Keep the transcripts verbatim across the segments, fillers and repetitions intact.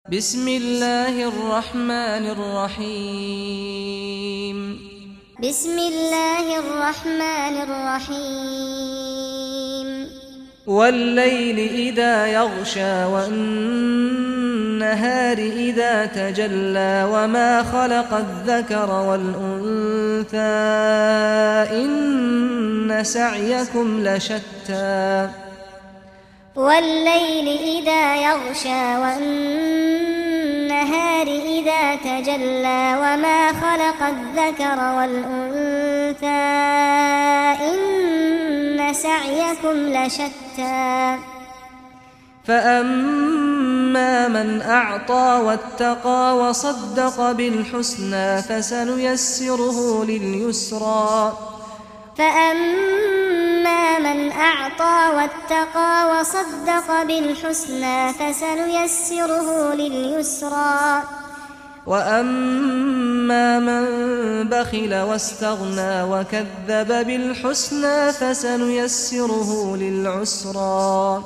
بسم الله الرحمن الرحيم بسم الله الرحمن الرحيم والليل إذا يغشى والنهار إذا تجلى وما خلق الذكر والأنثى إن سعيكم لشتى والليل إذا يغشى والنهار إذا تجلى وما خلق الذكر والأنثى إن سعيكم لشتى فأما من أعطى واتقى وصدق بالحسنى فسنيسره لليسرى فأما من أعطى واتقى وصدق بالحسنى فسنيسره لليسرى وأما من بخل واستغنى وكذب بالحسنى فسنيسره للعسرى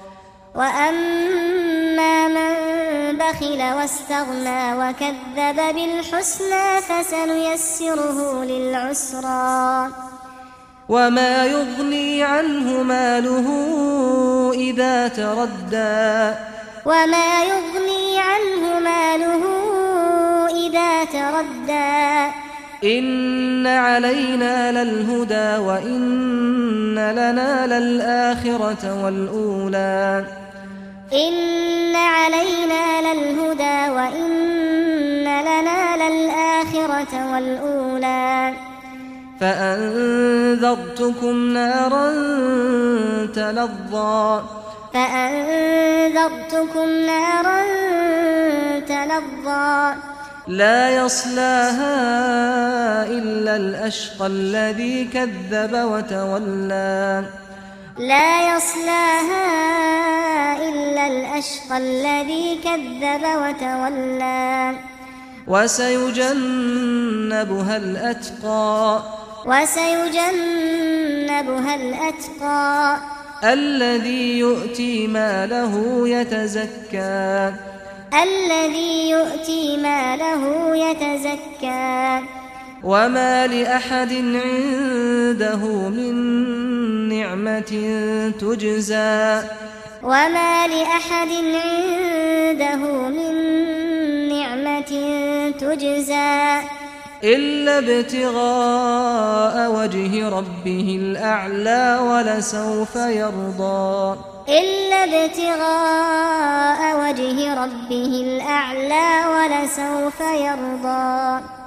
وأما من بخل واستغنى وكذب بالحسنى فسنيسره للعسرى وما يغني عنه ماله إذا تردى وما يغني عنه ماله إذا تردى إن علينا للهدى وإن لنا للآخرة والأولى إن علينا للهدى وإن لنا للآخرة والأولى فأنذرتكم نارا تلظى فأنذرتكم نارا تلظى لا يصلاها إلا الأشقى الذي كذب وتولى لا يصلاها إلا الأشقى الذي كذب وتولى وسيجنبها الأتقى وسيجنبها الأتقى الذي يؤتي ماله يتزكى الذي يؤتي ماله يتزكى وما لأحد عنده من نعمة تجزى وما لأحد عنده من نعمة تجزى إلا ابتغاء وجه ربه الأعلى ولسوف يرضى إلا ابتغاء وجه ربه الأعلى ولسوف يرضى